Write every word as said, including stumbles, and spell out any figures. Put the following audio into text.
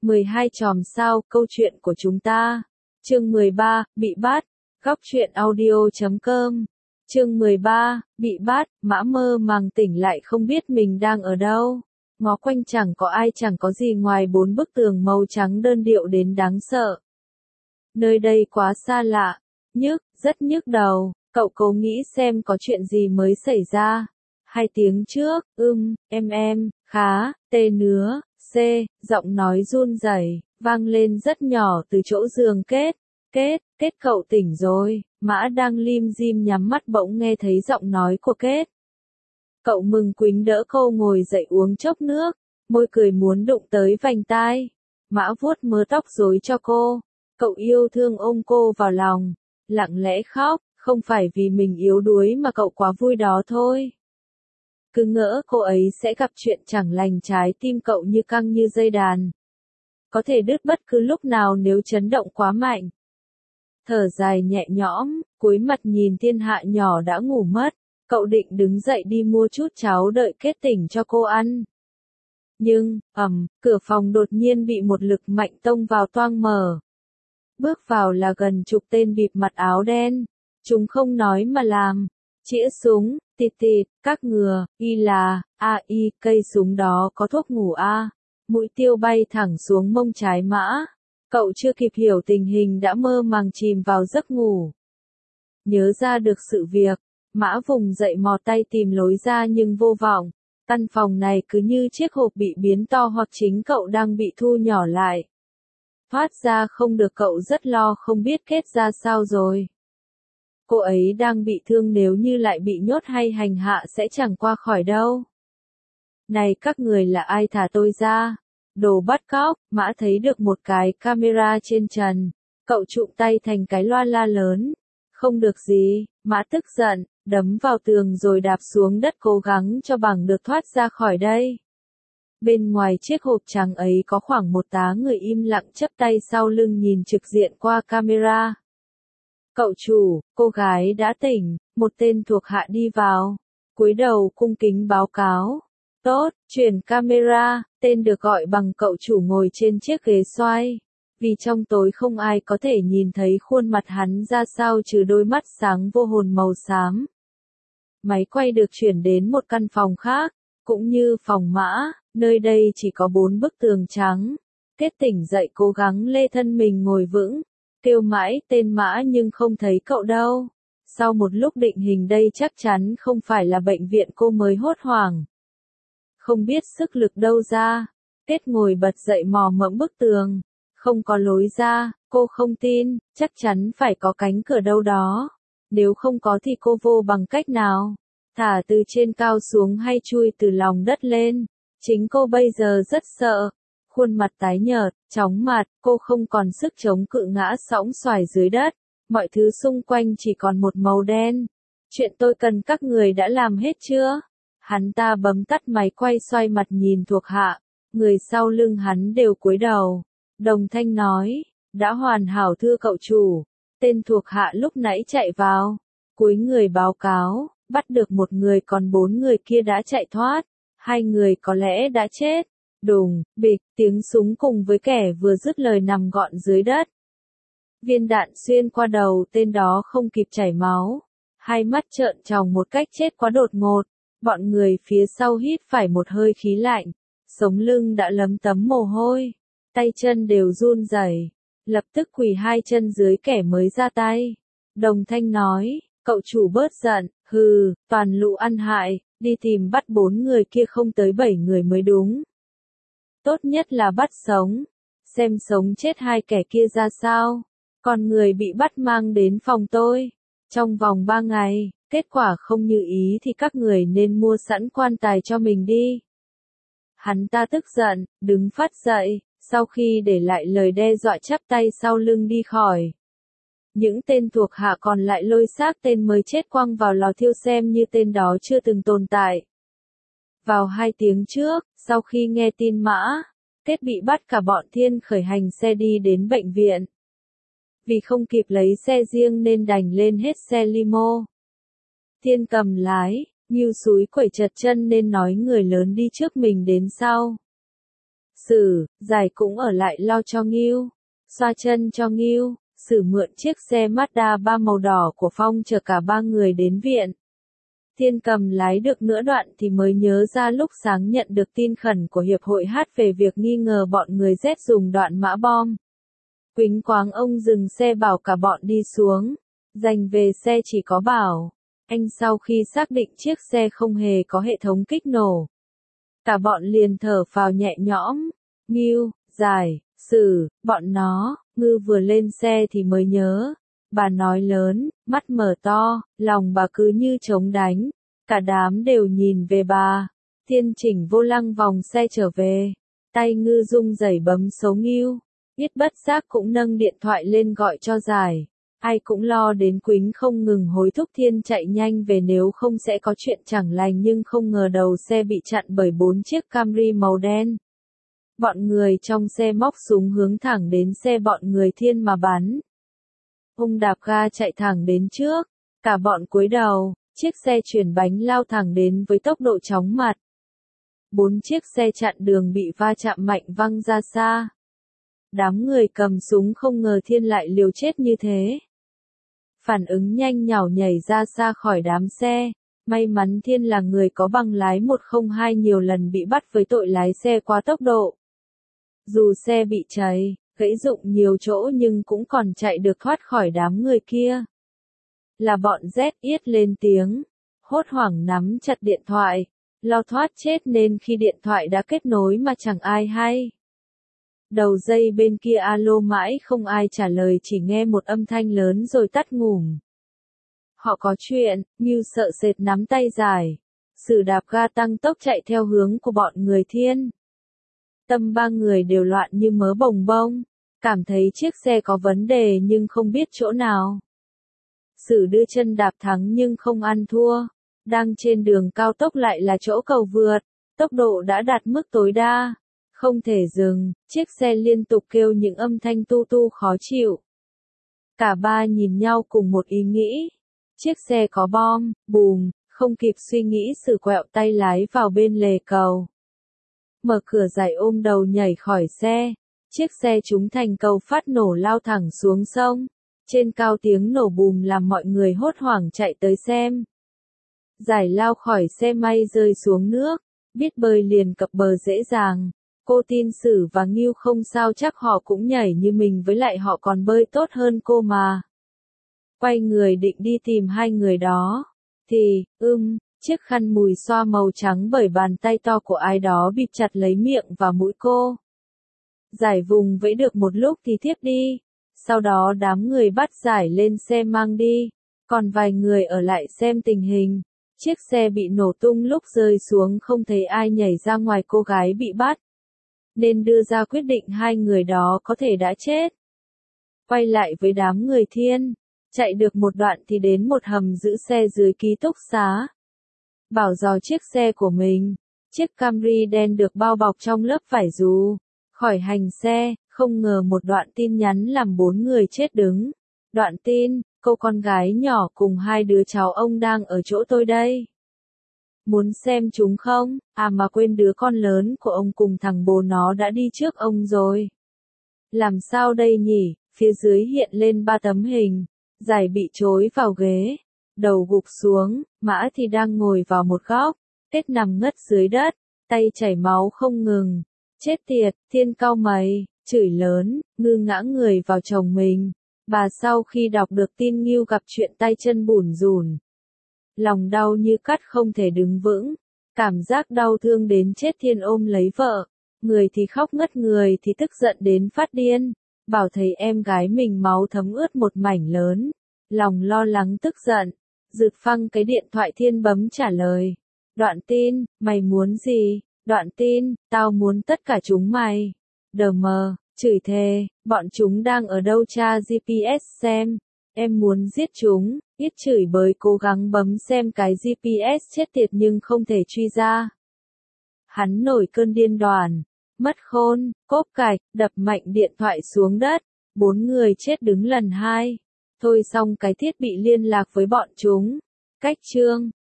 mười hai chòm sao, câu chuyện của chúng ta. Chương mười ba, bị bắt. Góc truyện audio chấm com. Chương mười ba, bị bắt, Mã mơ màng tỉnh lại không biết mình đang ở đâu. Ngó quanh chẳng có ai, chẳng có gì ngoài bốn bức tường màu trắng đơn điệu đến đáng sợ. Nơi đây quá xa lạ, nhức, rất nhức đầu. Cậu cố nghĩ xem có chuyện gì mới xảy ra. Hai tiếng trước, ưm, em em, khá, tê nứa, c, giọng nói run rẩy, vang lên rất nhỏ từ chỗ giường Kết. Kết, Kết cậu tỉnh rồi. Mã đang lim dim nhắm mắt bỗng nghe thấy giọng nói của Kết. Cậu mừng quính đỡ cô ngồi dậy uống chốc nước, môi cười muốn đụng tới vành tai. Mã vuốt mớ tóc rối cho cô. Cậu yêu thương ôm cô vào lòng, lặng lẽ khóc, không phải vì mình yếu đuối mà cậu quá vui đó thôi. Cứ ngỡ cô ấy sẽ gặp chuyện chẳng lành, trái tim cậu như căng như dây đàn. Có thể đứt bất cứ lúc nào nếu chấn động quá mạnh. Thở dài nhẹ nhõm, cúi mặt nhìn thiên hạ nhỏ đã ngủ mất, cậu định đứng dậy đi mua chút cháo đợi Kết tỉnh cho cô ăn. Nhưng, ầm, cửa phòng đột nhiên bị một lực mạnh tông vào toang mở. Bước vào là gần chục tên bịt mặt áo đen. Chúng không nói mà làm. Chĩa súng, tịt tịt, các ngừa, y là, a y, cây súng đó có thuốc ngủ a. Mũi tiêu bay thẳng xuống mông trái Mã. Cậu chưa kịp hiểu tình hình đã mơ màng chìm vào giấc ngủ. Nhớ ra được sự việc, Mã vùng dậy mò tay tìm lối ra nhưng vô vọng. Căn phòng này cứ như chiếc hộp bị biến to hoặc chính cậu đang bị thu nhỏ lại. Thoát ra không được, cậu rất lo không biết Kết ra sao rồi. Cô ấy đang bị thương, nếu như lại bị nhốt hay hành hạ sẽ chẳng qua khỏi đâu. Này các người là ai, thả tôi ra. Đồ bắt cóc. Mã thấy được một cái camera trên trần. Cậu trụm tay thành cái loa la lớn. Không được gì. Mã tức giận, đấm vào tường rồi đạp xuống đất cố gắng cho bằng được thoát ra khỏi đây. Bên ngoài chiếc hộp trắng ấy có khoảng một tá người im lặng chắp tay sau lưng nhìn trực diện qua camera. Cậu chủ, cô gái đã tỉnh, một tên thuộc hạ đi vào. Cúi đầu cung kính báo cáo. Tốt, chuyển camera, tên được gọi bằng cậu chủ ngồi trên chiếc ghế xoay. Vì trong tối không ai có thể nhìn thấy khuôn mặt hắn ra sao trừ đôi mắt sáng vô hồn màu xám. Máy quay được chuyển đến một căn phòng khác, cũng như phòng Mã, nơi đây chỉ có bốn bức tường trắng. Kết tỉnh dậy cố gắng lê thân mình ngồi vững, kêu mãi tên Mã nhưng không thấy cậu đâu. Sau một lúc định hình đây chắc chắn không phải là bệnh viện, cô mới hốt hoảng. Không biết sức lực đâu ra. Kết ngồi bật dậy mò mẫm bức tường. Không có lối ra, cô không tin, chắc chắn phải có cánh cửa đâu đó. Nếu không có thì cô vô bằng cách nào? Thả từ trên cao xuống hay chui từ lòng đất lên? Chính cô bây giờ rất sợ. Khuôn mặt tái nhợt, chóng mặt, cô không còn sức chống cự, ngã sõng xoài dưới đất. Mọi thứ xung quanh chỉ còn một màu đen. Chuyện tôi cần các người đã làm hết chưa? Hắn ta bấm tắt máy quay, xoay mặt nhìn thuộc hạ. Người sau lưng hắn đều cúi đầu. Đồng thanh nói, đã hoàn hảo thưa cậu chủ. Tên thuộc hạ lúc nãy chạy vào. Cúi người báo cáo, bắt được một người, còn bốn người kia đã chạy thoát. Hai người có lẽ đã chết. Đùng, bịch, tiếng súng cùng với kẻ vừa dứt lời nằm gọn dưới đất. Viên đạn xuyên qua đầu tên đó không kịp chảy máu. Hai mắt trợn tròng một cách chết quá đột ngột. Bọn người phía sau hít phải một hơi khí lạnh. Sống lưng đã lấm tấm mồ hôi. Tay chân đều run rẩy. Lập tức quỳ hai chân dưới kẻ mới ra tay. Đồng thanh nói, cậu chủ bớt giận, hừ, toàn lũ ăn hại, đi tìm bắt bốn người kia không tới bảy người mới đúng. Tốt nhất là bắt sống. Xem sống chết hai kẻ kia ra sao. Còn người bị bắt mang đến phòng tôi. Trong vòng ba ngày, kết quả không như ý thì các người nên mua sẵn quan tài cho mình đi. Hắn ta tức giận, đứng phát dậy, sau khi để lại lời đe dọa chắp tay sau lưng đi khỏi. Những tên thuộc hạ còn lại lôi xác tên mới chết quăng vào lò thiêu xem như tên đó chưa từng tồn tại. Vào hai tiếng trước, sau khi nghe tin Mã Kết bị bắt, cả bọn Thiên khởi hành xe đi đến bệnh viện. Vì không kịp lấy xe riêng nên đành lên hết xe limo. Thiên cầm lái, Ngưu súi quẩy chật chân nên nói người lớn đi trước mình đến sau. Sử, Giải cũng ở lại lo cho Ngưu, xoa chân cho Ngưu. Sử mượn chiếc xe Mazda ba màu đỏ của Phong chở cả ba người đến viện. Thiên Cầm lái được nửa đoạn thì mới nhớ ra lúc sáng nhận được tin khẩn của Hiệp hội Hát về việc nghi ngờ bọn người Z dùng đoạn mã bom. Quýnh quáng ông dừng xe bảo cả bọn đi xuống. Dành về xe chỉ có Bảo. Anh sau khi xác định chiếc xe không hề có hệ thống kích nổ. Cả bọn liền thở phào nhẹ nhõm. Ngưu, Giải, Sử, bọn nó, Ngư vừa lên xe thì mới nhớ. Bà nói lớn, mắt mở to, lòng bà cứ như trống đánh. Cả đám đều nhìn về bà. Thiên chỉnh vô lăng vòng xe trở về. Tay Ngư rung rẩy bấm số Ngưu. Biết bất giác cũng nâng điện thoại lên gọi cho Giải. Ai cũng lo đến Quýnh không ngừng hối thúc Thiên chạy nhanh về nếu không sẽ có chuyện chẳng lành, nhưng không ngờ đầu xe bị chặn bởi bốn chiếc Camry màu đen. Bọn người trong xe móc súng hướng thẳng đến xe bọn người Thiên mà bắn. Ông đạp ga chạy thẳng đến trước, cả bọn cúi đầu, chiếc xe chuyển bánh lao thẳng đến với tốc độ chóng mặt. Bốn chiếc xe chặn đường bị va chạm mạnh văng ra xa. Đám người cầm súng không ngờ Thiên lại liều chết như thế. Phản ứng nhanh nhảu nhảy ra xa khỏi đám xe. May mắn Thiên là người có bằng lái một không hai nhiều lần bị bắt với tội lái xe quá tốc độ. Dù xe bị cháy, gãy rụng nhiều chỗ nhưng cũng còn chạy được thoát khỏi đám người kia. Là bọn Z Yết lên tiếng, hốt hoảng nắm chặt điện thoại, lo thoát chết nên khi điện thoại đã kết nối mà chẳng ai hay. Đầu dây bên kia alo mãi không ai trả lời, chỉ nghe một âm thanh lớn rồi tắt ngủm. Họ có chuyện, Ngưu sợ sệt nắm tay Giải. Sử đạp ga tăng tốc chạy theo hướng của bọn người Thiên. Tâm ba người đều loạn như mớ bồng bông, cảm thấy chiếc xe có vấn đề nhưng không biết chỗ nào. Sử đưa chân đạp thắng nhưng không ăn thua. Đang trên đường cao tốc lại là chỗ cầu vượt, tốc độ đã đạt mức tối đa. Không thể dừng, chiếc xe liên tục kêu những âm thanh tu tu khó chịu. Cả ba nhìn nhau cùng một ý nghĩ. Chiếc xe có bom, bùm, không kịp suy nghĩ Sử quẹo tay lái vào bên lề cầu. Mở cửa Giải ôm đầu nhảy khỏi xe. Chiếc xe trúng thành cầu phát nổ lao thẳng xuống sông. Trên cao tiếng nổ bùm làm mọi người hốt hoảng chạy tới xem. Giải lao khỏi xe may rơi xuống nước. Biết bơi liền cập bờ dễ dàng. Cô tin Sử và Ngưu không sao, chắc họ cũng nhảy như mình, với lại họ còn bơi tốt hơn cô mà. Quay người định đi tìm hai người đó. Thì, ưm, chiếc khăn mùi xoa màu trắng bởi bàn tay to của ai đó bịt chặt lấy miệng và mũi cô. Giải vùng vẫy được một lúc thì thiếp đi. Sau đó đám người bắt Giải lên xe mang đi. Còn vài người ở lại xem tình hình. Chiếc xe bị nổ tung, lúc rơi xuống không thấy ai nhảy ra ngoài cô gái bị bắt. Nên đưa ra quyết định hai người đó có thể đã chết. Quay lại với đám người Thiên. Chạy được một đoạn thì đến một hầm giữ xe dưới ký túc xá. Bảo dò chiếc xe của mình. Chiếc Camry đen được bao bọc trong lớp vải dù. Khỏi hành xe, không ngờ một đoạn tin nhắn làm bốn người chết đứng. Đoạn tin, cô con gái nhỏ cùng hai đứa cháu ông đang ở chỗ tôi đây. Muốn xem chúng không? À mà quên, đứa con lớn của ông cùng thằng bố nó đã đi trước ông rồi. Làm sao đây nhỉ? Phía dưới hiện lên ba tấm hình. Giải bị chối vào ghế. Đầu gục xuống, Mã thì đang ngồi vào một góc. Tết nằm ngất dưới đất, tay chảy máu không ngừng. Chết tiệt, Thiên cau mày, chửi lớn, Ngư ngã người vào chồng mình. Bà sau khi đọc được tin Ngưu gặp chuyện tay chân bủn rủn. Lòng đau như cắt không thể đứng vững. Cảm giác đau thương đến chết. Thiên ôm lấy vợ. Người thì khóc ngất, người thì tức giận đến phát điên. Bảo thấy em gái mình máu thấm ướt một mảnh lớn. Lòng lo lắng tức giận. Rực phăng cái điện thoại. Thiên bấm trả lời. Đoạn tin, mày muốn gì? Đoạn tin, tao muốn tất cả chúng mày. Đờ mờ, chửi thề, bọn chúng đang ở đâu tra giê pê ét xem. Em muốn giết chúng. Ít chửi bới cố gắng bấm xem cái giê pê ét chết tiệt nhưng không thể truy ra. Hắn nổi cơn điên đoàn. Mất khôn, cốp cạch, đập mạnh điện thoại xuống đất. Bốn người chết đứng lần hai. Thôi xong cái thiết bị liên lạc với bọn chúng. Cách chương.